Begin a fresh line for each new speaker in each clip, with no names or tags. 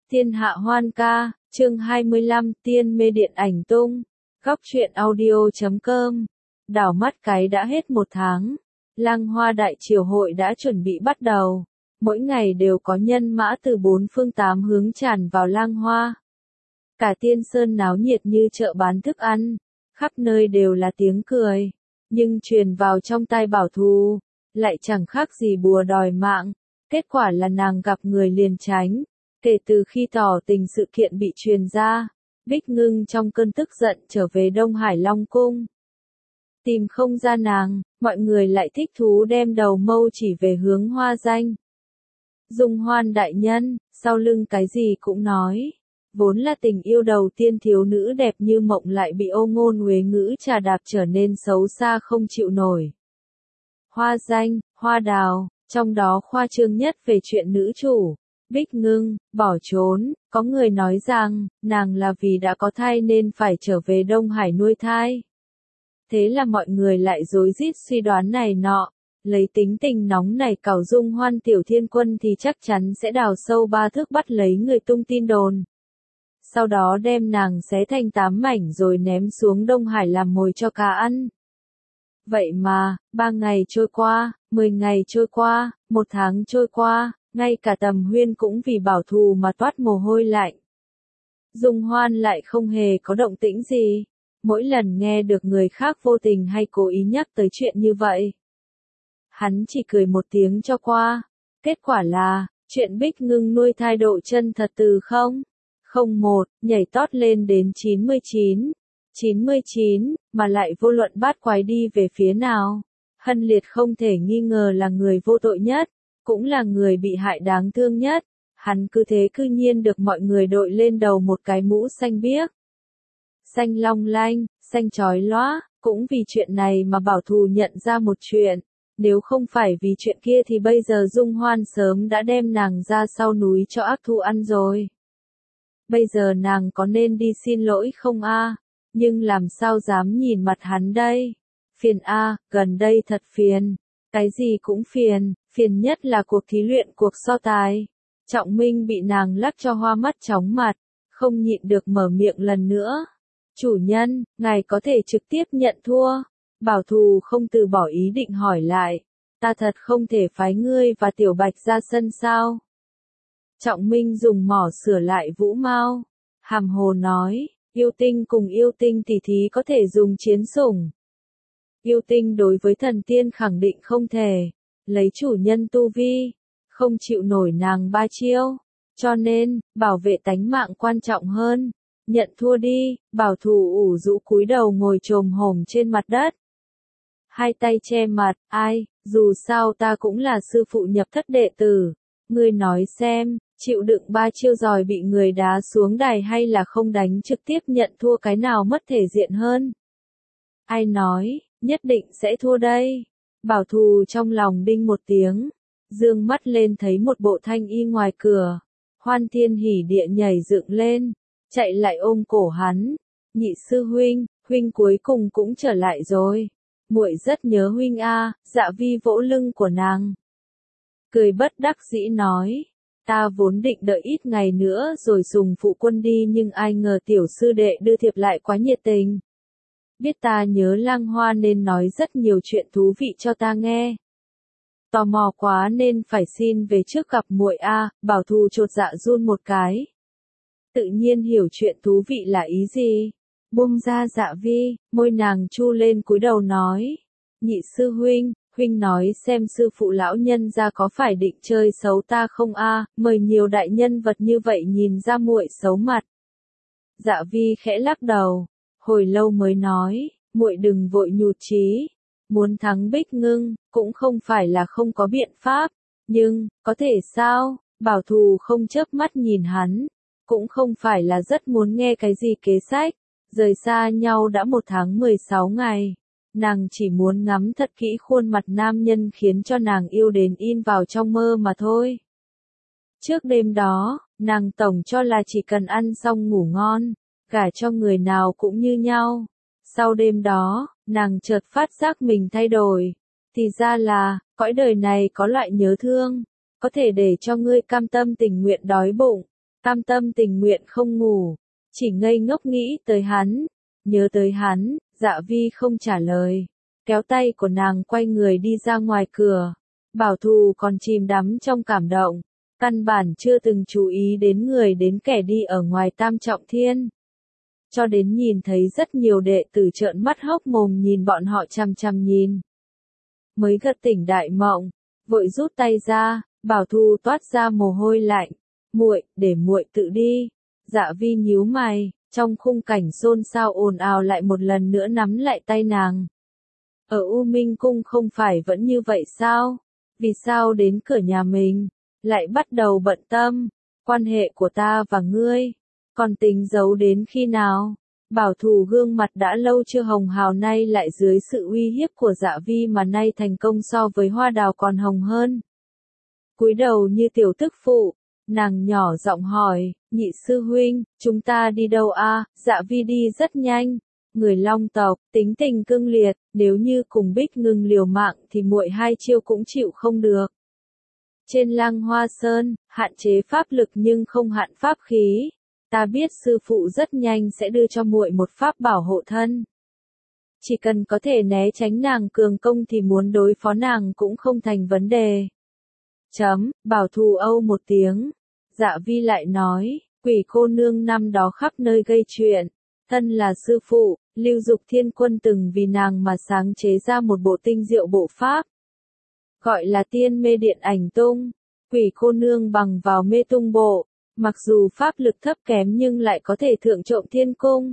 Thiên hạ hoan ca, chương 25, tiên mê điện ảnh tung. Góc truyện audio.com. Đảo mắt cái đã hết một tháng. Lăng Hoa Đại Triều Hội đã chuẩn bị bắt đầu. Mỗi ngày đều có nhân mã từ bốn phương tám hướng tràn vào Lăng Hoa. Cả Tiên Sơn náo nhiệt như chợ bán thức ăn. Khắp nơi đều là tiếng cười. Nhưng truyền vào trong tai Bảo Thù, lại chẳng khác gì bùa đòi mạng. Kết quả là nàng gặp người liền tránh. Kể từ khi tỏ tình sự kiện bị truyền ra, Bích Ngưng trong cơn tức giận trở về Đông Hải Long Cung. Tìm không ra nàng, mọi người lại thích thú đem đầu mâu chỉ về hướng Hoa Danh. Dung Hoan đại nhân, sau lưng cái gì cũng nói. Vốn là tình yêu đầu tiên thiếu nữ đẹp như mộng lại bị ô ngôn uế ngữ trà đạp trở nên xấu xa không chịu nổi. Hoa Danh, Hoa Đào, trong đó khoa trương nhất về chuyện nữ chủ. Bích Ngưng, bỏ trốn, có người nói rằng, nàng là vì đã có thai nên phải trở về Đông Hải nuôi thai. Thế là mọi người lại rối rít suy đoán này nọ, lấy tính tình nóng này cào Dung Hoan tiểu thiên quân thì chắc chắn sẽ đào sâu 3 thước bắt lấy người tung tin đồn. Sau đó đem nàng xé thành 8 mảnh rồi ném xuống Đông Hải làm mồi cho cá ăn. Vậy mà, 3 ngày trôi qua, 10 ngày trôi qua, 1 tháng trôi qua. Ngay cả Tầm Huyên cũng vì Bảo Thù mà toát mồ hôi lạnh. Dung Hoan lại không hề có động tĩnh gì. Mỗi lần nghe được người khác vô tình hay cố ý nhắc tới chuyện như vậy, hắn chỉ cười một tiếng cho qua. Kết quả là, chuyện Bích Ngưng nuôi thai độ chân thật từ 0,01 nhảy tót lên đến 99, mà lại vô luận bát quái đi về phía nào. Hân Liệt không thể nghi ngờ là người vô tội nhất. Cũng là người bị hại đáng thương nhất, hắn cứ thế cư nhiên được mọi người đội lên đầu một cái mũ xanh biếc. Xanh long lanh, xanh chói lóa, cũng vì chuyện này mà Bảo Thù nhận ra một chuyện, nếu không phải vì chuyện kia thì bây giờ Dung Hoan sớm đã đem nàng ra sau núi cho ác thú ăn rồi. Bây giờ nàng có nên đi xin lỗi không a? Nhưng làm sao dám nhìn mặt hắn đây? Phiền a, gần đây thật phiền. Cái gì cũng phiền, phiền nhất là cuộc thí luyện cuộc so tài. Trọng Minh bị nàng lắc cho hoa mắt chóng mặt, không nhịn được mở miệng lần nữa. Chủ nhân, ngài có thể trực tiếp nhận thua. Bảo Thù không từ bỏ ý định hỏi lại. Ta thật không thể phái ngươi và Tiểu Bạch ra sân sao? Trọng Minh dùng mỏ sửa lại vũ mao. Hàm hồ nói, yêu tinh cùng yêu tinh tỷ thí có thể dùng chiến sủng. Yêu tinh đối với thần tiên khẳng định không thể, lấy chủ nhân tu vi, không chịu nổi nàng 3 chiêu, cho nên, bảo vệ tánh mạng quan trọng hơn, nhận thua đi. Bảo Thù ủ rũ cúi đầu ngồi chồm hổm trên mặt đất. Hai tay che mặt, ai, dù sao ta cũng là sư phụ nhập thất đệ tử, ngươi nói xem, chịu đựng 3 chiêu rồi bị người đá xuống đài hay là không đánh trực tiếp nhận thua cái nào mất thể diện hơn? Ai nói, nhất định sẽ thua đây. Bảo Thù trong lòng đinh một tiếng, dương mắt lên thấy một bộ thanh y ngoài cửa. Hoan Thiên hỉ địa nhảy dựng lên, chạy lại ôm cổ hắn. Nhị sư huynh, huynh cuối cùng cũng trở lại rồi. Muội rất nhớ huynh a. Dạ Vi vỗ lưng của nàng, cười bất đắc dĩ nói, ta vốn định đợi ít ngày nữa rồi dùng phụ quân đi nhưng ai ngờ tiểu sư đệ đưa thiệp lại quá nhiệt tình. Biết ta nhớ Lăng Hoa nên nói rất nhiều chuyện thú vị cho ta nghe. Tò mò quá nên phải xin về trước gặp muội a. Bảo Thù chột dạ run một cái. Tự nhiên hiểu chuyện thú vị là ý gì. Buông ra Dạ Vi, môi nàng chu lên cúi đầu nói. Nhị sư huynh, huynh nói xem sư phụ lão nhân gia có phải định chơi xấu ta không a? Mời nhiều đại nhân vật như vậy nhìn ra muội xấu mặt. Dạ Vi khẽ lắc đầu. Hồi lâu mới nói, muội đừng vội nhụt chí, muốn thắng Bích Ngưng, cũng không phải là không có biện pháp, nhưng, có thể sao? Bảo Thù không chớp mắt nhìn hắn, cũng không phải là rất muốn nghe cái gì kế sách, rời xa nhau đã 1 tháng 16 ngày, nàng chỉ muốn ngắm thật kỹ khuôn mặt nam nhân khiến cho nàng yêu đến in vào trong mơ mà thôi. Trước đêm đó, nàng tổng cho là chỉ cần ăn xong ngủ ngon, gả cho người nào cũng như nhau. Sau đêm đó, nàng chợt phát giác mình thay đổi. Thì ra là, cõi đời này có loại nhớ thương, có thể để cho ngươi cam tâm tình nguyện đói bụng, cam tâm tình nguyện không ngủ, chỉ ngây ngốc nghĩ tới hắn, nhớ tới hắn. Dạ Vi không trả lời, kéo tay của nàng quay người đi ra ngoài cửa. Bảo Thù còn chìm đắm trong cảm động, căn bản chưa từng chú ý đến người đến kẻ đi ở ngoài Tam Trọng Thiên. Cho đến nhìn thấy rất nhiều đệ tử trợn mắt hốc mồm nhìn bọn họ chằm chằm nhìn. Mới gật tỉnh đại mộng, vội rút tay ra, Bảo Thù toát ra mồ hôi lạnh. Muội, để muội tự đi. Dạ Vi nhíu mày, trong khung cảnh xôn xao ồn ào lại một lần nữa nắm lại tay nàng. Ở U Minh Cung không phải vẫn như vậy sao? Vì sao đến cửa nhà mình, lại bắt đầu bận tâm, quan hệ của ta và ngươi, còn tính giấu đến khi nào? Bảo Thù gương mặt đã lâu chưa hồng hào nay lại dưới sự uy hiếp của Dạ Vi mà nay thành công so với hoa đào còn hồng hơn. Cúi đầu như tiểu tức phụ, nàng nhỏ giọng hỏi, nhị sư huynh, chúng ta đi đâu a? Dạ Vi đi rất nhanh. Người Long tộc, tính tình cương liệt, nếu như cùng Bích Ngưng liều mạng thì muội hai chiêu cũng chịu không được. Trên Lăng Hoa Sơn, hạn chế pháp lực nhưng không hạn pháp khí. Ta biết sư phụ rất nhanh sẽ đưa cho muội một pháp bảo hộ thân. Chỉ cần có thể né tránh nàng cường công thì muốn đối phó nàng cũng không thành vấn đề. Bảo Thù âu một tiếng. Dạ Vi lại nói, Quỷ cô nương năm đó khắp nơi gây chuyện. Thân là sư phụ, Lưu Dục Thiên Quân từng vì nàng mà sáng chế ra một bộ tinh diệu bộ pháp. Gọi là Tiên Mê Điện Ảnh Tung. Quỷ cô nương bằng vào mê tung bộ, mặc dù pháp lực thấp kém nhưng lại có thể thượng trộm thiên cung,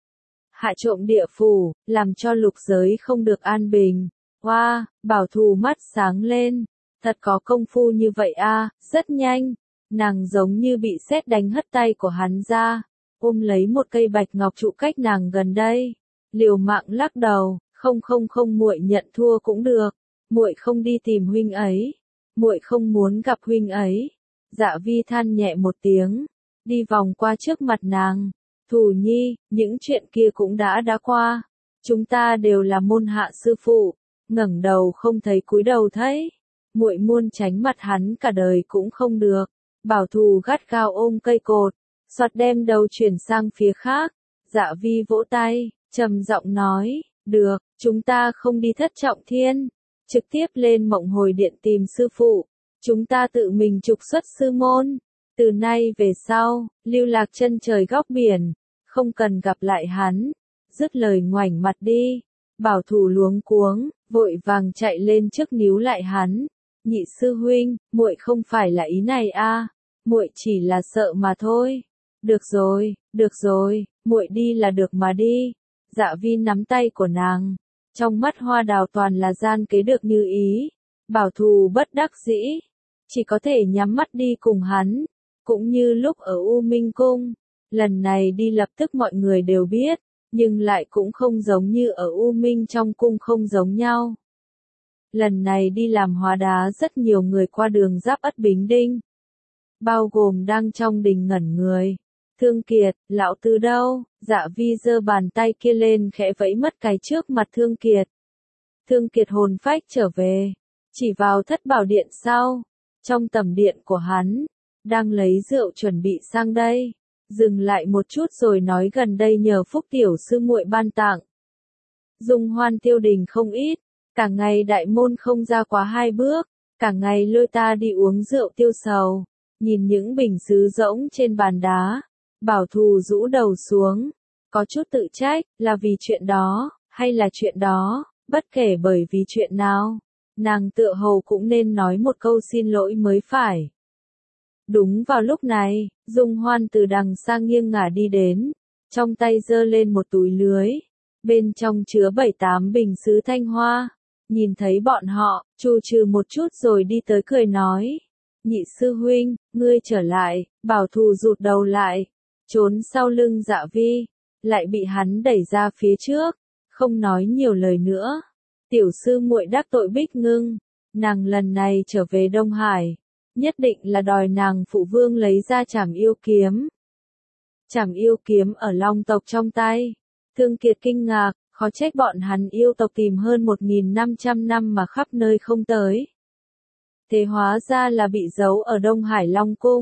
hạ trộm địa phủ, làm cho lục giới không được an bình. Wow, Bảo Thù mắt sáng lên, thật có công phu như vậy a, rất nhanh. Nàng giống như bị sét đánh hất tay của hắn ra, ôm lấy một cây bạch ngọc trụ cách nàng gần đây. Liều mạng lắc đầu, không muội nhận thua cũng được, muội không đi tìm huynh ấy, muội không muốn gặp huynh ấy. Dạ Vi than nhẹ một tiếng, đi vòng qua trước mặt nàng. Thù nhi, những chuyện kia cũng đã qua. Chúng ta đều là môn hạ sư phụ, ngẩng đầu không thấy cúi đầu thấy. Muội muốn tránh mặt hắn cả đời cũng không được. Bảo Thù gắt gao ôm cây cột, xoạt đem đầu chuyển sang phía khác. Dạ Vi vỗ tay, trầm giọng nói, được, chúng ta không đi Thất Trọng Thiên, trực tiếp lên Mộng Hồi Điện tìm sư phụ. Chúng ta tự mình trục xuất sư môn. Từ nay về sau, lưu lạc chân trời góc biển, không cần gặp lại hắn. Dứt lời ngoảnh mặt đi. Bảo Thù luống cuống, vội vàng chạy lên trước níu lại hắn. Nhị sư huynh, muội không phải là ý này a, muội chỉ là sợ mà thôi. Được rồi, muội đi là được mà đi. Dạ Vi nắm tay của nàng, trong mắt hoa đào toàn là gian kế được như ý. Bảo Thù bất đắc dĩ, chỉ có thể nhắm mắt đi cùng hắn, cũng như lúc ở U Minh Cung. Lần này đi lập tức mọi người đều biết, nhưng lại cũng không giống như ở U Minh trong cung không giống nhau. Lần này đi làm hóa đá rất nhiều người qua đường giáp Ất Bính Đinh, bao gồm đang trong đình ngẩn người. Thương Kiệt, lão tứ đâu? Dạ Vi giơ bàn tay kia lên khẽ vẫy mất cái trước mặt Thương Kiệt. Thương Kiệt hồn phách trở về, chỉ vào Thất Bảo Điện sau, trong tầm điện của hắn, đang lấy rượu chuẩn bị sang đây. Dừng lại một chút rồi nói gần đây nhờ Phúc tiểu sư muội ban tặng. Dung Hoan tiêu đình không ít, cả ngày đại môn không ra quá 2 bước, cả ngày lôi ta đi uống rượu tiêu sầu. Nhìn những bình sứ rỗng trên bàn đá, Bảo Thù rũ đầu xuống, có chút tự trách, là vì chuyện đó, hay là chuyện đó, bất kể bởi vì chuyện nào, nàng tựa hồ cũng nên nói một câu xin lỗi mới phải. Đúng vào lúc này, Dung Hoan từ đằng xa nghiêng ngả đi đến, trong tay giơ lên một túi lưới, bên trong chứa 7-8 bình sứ thanh hoa. Nhìn thấy bọn họ, trù trừ một chút rồi đi tới cười nói, nhị sư huynh, ngươi trở lại. Bảo Thù rụt đầu lại, trốn sau lưng Dạ Vi, lại bị hắn đẩy ra phía trước, không nói nhiều lời nữa. Tiểu sư muội đắc tội Bích Ngưng, nàng lần này trở về Đông Hải, nhất định là đòi nàng phụ vương lấy ra Trảm Yêu Kiếm. Trảm Yêu Kiếm ở Long tộc trong tay. Thương Kiệt kinh ngạc, khó trách bọn hắn yêu tộc tìm hơn 1.500 năm mà khắp nơi không tới. Thế hóa ra là bị giấu ở Đông Hải Long Cung.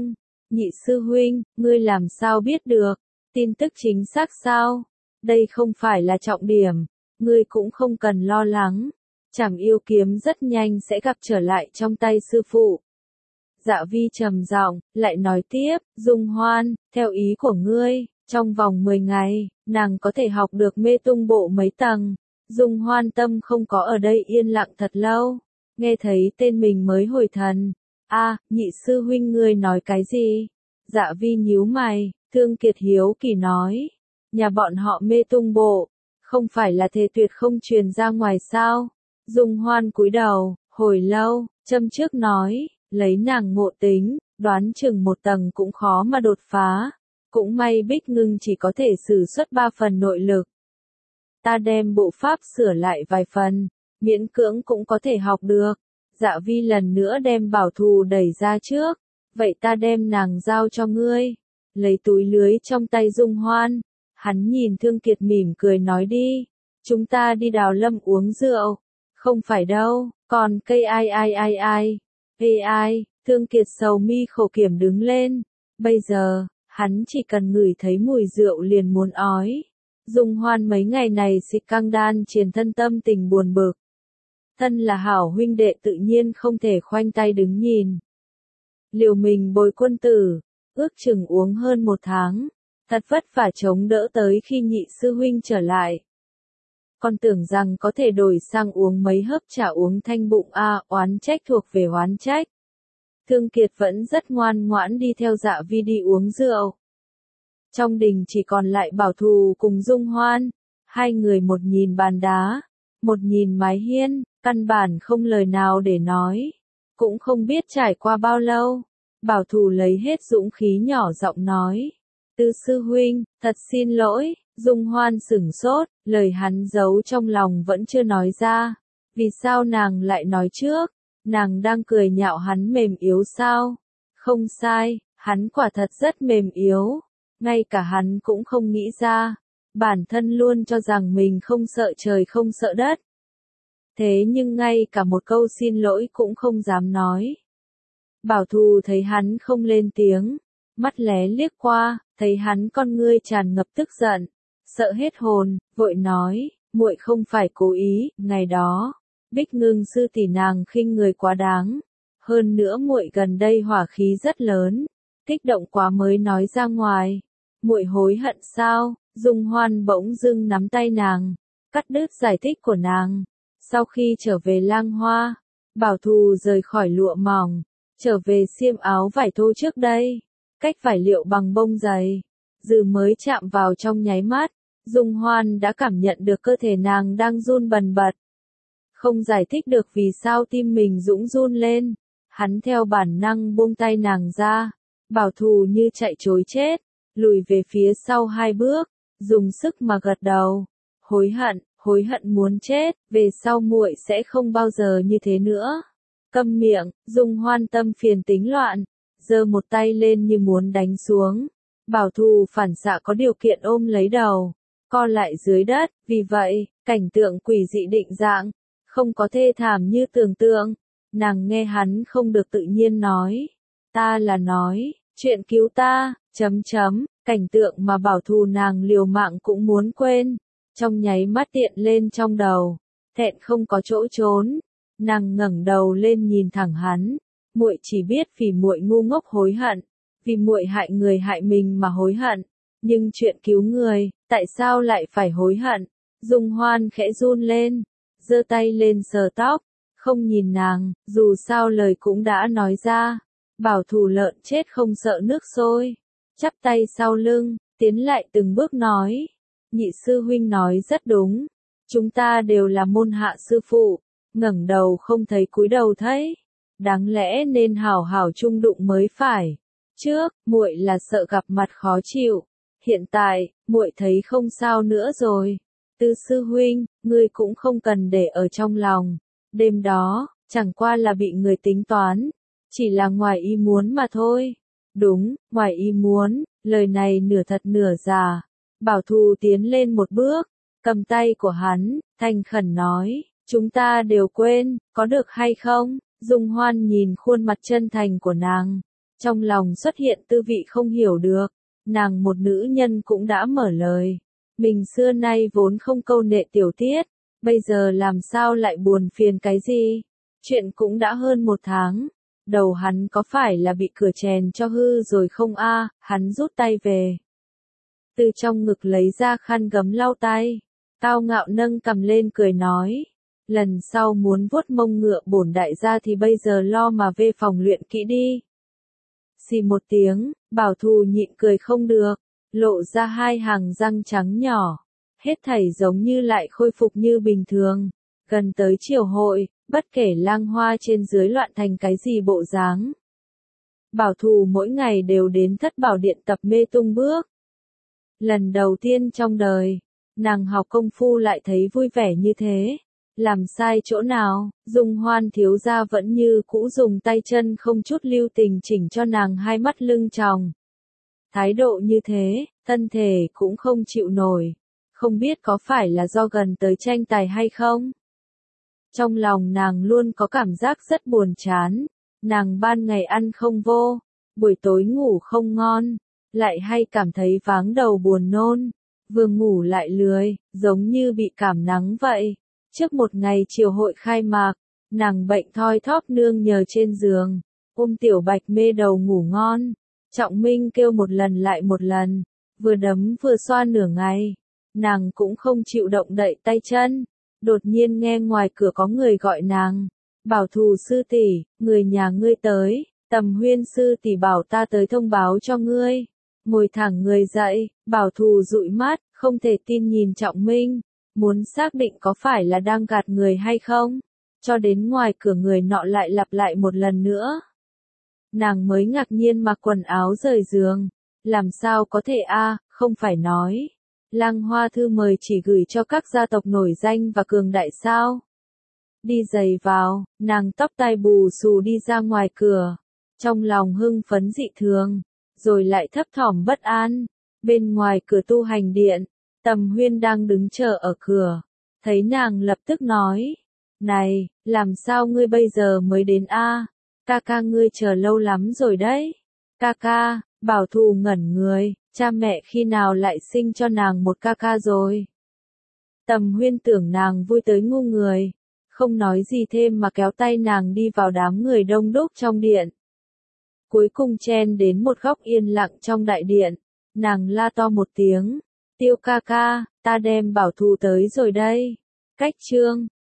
Nhị sư huynh, ngươi làm sao biết được? Tin tức chính xác sao? Đây không phải là trọng điểm, ngươi cũng không cần lo lắng. Trảm yêu kiếm rất nhanh sẽ gặp trở lại trong tay sư phụ. Dạ Vi trầm giọng, lại nói tiếp, Dung Hoan, theo ý của ngươi, trong vòng 10 ngày, nàng có thể học được mê tung bộ mấy tầng. Dung Hoan tâm không có ở đây yên lặng thật lâu, nghe thấy tên mình mới hồi thần. A, nhị sư huynh ngươi nói cái gì? Dạ Vi nhíu mày, Thương Kiệt hiếu kỳ nói, nhà bọn họ mê tung bộ, không phải là thề tuyệt không truyền ra ngoài sao? Dung Hoan cúi đầu, hồi lâu, châm trước nói, lấy nàng ngộ tính, đoán chừng một tầng cũng khó mà đột phá. Cũng may Bích Ngưng chỉ có thể sử xuất 3 phần nội lực. Ta đem bộ pháp sửa lại vài phần, miễn cưỡng cũng có thể học được. Dạ Vi lần nữa đem bảo thù đẩy ra trước, vậy ta đem nàng giao cho ngươi. Lấy túi lưới trong tay Dung Hoan, hắn nhìn Thương Kiệt mỉm cười nói đi, chúng ta đi Đào Lâm uống rượu. Không phải đâu, còn cây ai, Thương Kiệt sầu mi khổ kiểm đứng lên. Bây giờ, hắn chỉ cần ngửi thấy mùi rượu liền muốn ói. Dung Hoan mấy ngày này xịt căng đan triền thân tâm tình buồn bực. Thân là hảo huynh đệ tự nhiên không thể khoanh tay đứng nhìn. Liều mình bồi quân tử, ước chừng uống hơn 1 tháng. Thật vất vả chống đỡ tới khi nhị sư huynh trở lại. Con tưởng rằng có thể đổi sang uống mấy hớp trà uống thanh bụng oán trách thuộc về oán trách. Thương Kiệt vẫn rất ngoan ngoãn đi theo Dạ Vi đi uống rượu. Trong đình chỉ còn lại Bảo Thù cùng Dung Hoan, hai người một nhìn bàn đá, một nhìn mái hiên, căn bản không lời nào để nói. Cũng không biết trải qua bao lâu, Bảo Thù lấy hết dũng khí nhỏ giọng nói. Tư sư huynh, thật xin lỗi. Dung Hoan sửng sốt, lời hắn giấu trong lòng vẫn chưa nói ra. Vì sao nàng lại nói trước? Nàng đang cười nhạo hắn mềm yếu sao? Không sai, hắn quả thật rất mềm yếu. Ngay cả hắn cũng không nghĩ ra. Bản thân luôn cho rằng mình không sợ trời không sợ đất. Thế nhưng ngay cả một câu xin lỗi cũng không dám nói. Bảo Thù thấy hắn không lên tiếng, mắt lé liếc qua, thấy hắn con ngươi tràn ngập tức giận. Sợ hết hồn, vội nói, muội không phải cố ý, ngày đó, Bích Ngưng sư tỷ nàng khinh người quá đáng, hơn nữa muội gần đây hỏa khí rất lớn, kích động quá mới nói ra ngoài. Muội hối hận sao? Dung Hoan bỗng dưng nắm tay nàng, cắt đứt giải thích của nàng. Sau khi trở về Lang Hoa, Bảo Thù rời khỏi lụa mỏng, trở về xiêm áo vải thô trước đây, cách vải liệu bằng bông dày. Dự mới chạm vào trong nháy mắt, Dung Hoan đã cảm nhận được cơ thể nàng đang run bần bật. Không giải thích được vì sao tim mình dũng run lên, hắn theo bản năng buông tay nàng ra. Bảo Thù như chạy trối chết, lùi về phía sau 2 bước, dùng sức mà gật đầu. Hối hận muốn chết, về sau muội sẽ không bao giờ như thế nữa. Câm miệng, Dung Hoan tâm phiền tính loạn, giơ một tay lên như muốn đánh xuống. Bảo Thù phản xạ có điều kiện ôm lấy đầu, co lại dưới đất, vì vậy, cảnh tượng quỷ dị định dạng, không có thê thảm như tưởng tượng. Nàng nghe hắn không được tự nhiên nói, ta là nói, chuyện cứu ta, cảnh tượng mà Bảo Thù nàng liều mạng cũng muốn quên, trong nháy mắt tiện lên trong đầu, thẹn không có chỗ trốn. Nàng ngẩng đầu lên nhìn thẳng hắn, muội chỉ biết vì muội ngu ngốc hối hận, vì muội hại người hại mình mà hối hận, nhưng chuyện cứu người, tại sao lại phải hối hận? Dung Hoan khẽ run lên, giơ tay lên sờ tóc, không nhìn nàng, dù sao lời cũng đã nói ra. Bảo Thù lợn chết không sợ nước sôi, chắp tay sau lưng, tiến lại từng bước nói, nhị sư huynh nói rất đúng, chúng ta đều là môn hạ sư phụ. Ngẩng đầu không thấy cúi đầu thấy, đáng lẽ nên hảo hảo chung đụng mới phải. Trước, muội là sợ gặp mặt khó chịu, hiện tại, muội thấy không sao nữa rồi. Tư sư huynh, ngươi cũng không cần để ở trong lòng. Đêm đó, chẳng qua là bị người tính toán, chỉ là ngoài ý muốn mà thôi. Đúng, ngoài ý muốn, lời này nửa thật nửa giả. Bảo Thù tiến lên một bước, cầm tay của hắn, thành khẩn nói. Chúng ta đều quên, có được hay không? Dung Hoan nhìn khuôn mặt chân thành của nàng, Trong lòng xuất hiện tư vị không hiểu được, nàng một nữ nhân cũng đã mở lời. Mình xưa nay vốn không câu nệ tiểu tiết, bây giờ làm sao lại buồn phiền cái gì? Chuyện cũng đã hơn 1 tháng, đầu hắn có phải là bị cửa chèn cho hư rồi không a? Hắn rút tay về. Từ trong ngực lấy ra khăn gấm lau tay, cao ngạo nâng cằm lên cười nói. Lần sau muốn vuốt mông ngựa bổn đại gia thì bây giờ lo mà về phòng luyện kỹ đi. Xì một tiếng, Bảo Thù nhịn cười không được, lộ ra 2 hàng răng trắng nhỏ. Hết thảy giống như lại khôi phục như bình thường. Gần tới chiều hội, bất kể lang hoa trên dưới loạn thành cái gì bộ dáng. Bảo Thù mỗi ngày đều đến Thất Bảo Điện tập mê tung bước. Lần đầu tiên trong đời, nàng học công phu lại thấy vui vẻ như thế. Làm sai chỗ nào, Dung Hoan thiếu gia vẫn như cũ dùng tay chân không chút lưu tình chỉnh cho nàng 2 mắt lưng tròng. Thái độ như thế, thân thể cũng không chịu nổi. Không biết có phải là do gần tới tranh tài hay không? Trong lòng nàng luôn có cảm giác rất buồn chán. Nàng ban ngày ăn không vô, buổi tối ngủ không ngon, lại hay cảm thấy váng đầu buồn nôn. Vừa ngủ lại lười, giống như bị cảm nắng vậy. Trước một ngày chiều hội khai mạc, nàng bệnh thoi thóp nương nhờ trên giường, ôm Tiểu Bạch mê đầu ngủ ngon. Trọng Minh kêu một lần lại một lần, vừa đấm vừa xoa nửa ngày, nàng cũng không chịu động đậy tay chân. Đột nhiên nghe ngoài cửa có người gọi nàng, Bảo Thù sư tỷ, người nhà ngươi tới, Tầm Huyên sư tỷ bảo ta tới thông báo cho ngươi. Ngồi thẳng người dậy, Bảo Thù dụi mắt, không thể tin nhìn Trọng Minh. Muốn xác định có phải là đang gạt người hay không, cho đến ngoài cửa người nọ lại lặp lại một lần nữa. Nàng mới ngạc nhiên mặc quần áo rời giường, làm sao có thể không phải nói. Lăng Hoa thư mời chỉ gửi cho các gia tộc nổi danh và cường đại sao. Đi giày vào, nàng tóc tai bù xù đi ra ngoài cửa, trong lòng hưng phấn dị thường, rồi lại thấp thỏm bất an. Bên ngoài cửa tu hành điện, Tầm Huyên đang đứng chờ ở cửa, thấy nàng lập tức nói, này, làm sao ngươi bây giờ mới đến ca ca ngươi chờ lâu lắm rồi đấy. Ca ca, Bảo Thù ngẩn người, cha mẹ khi nào lại sinh cho nàng một ca ca rồi. Tầm Huyên tưởng nàng vui tới ngu người, không nói gì thêm mà kéo tay nàng đi vào đám người đông đúc trong điện. Cuối cùng chen đến một góc yên lặng trong đại điện, nàng la to một tiếng. Tiêu ca ca, ta đem Bảo Thù tới rồi đây. Cách chương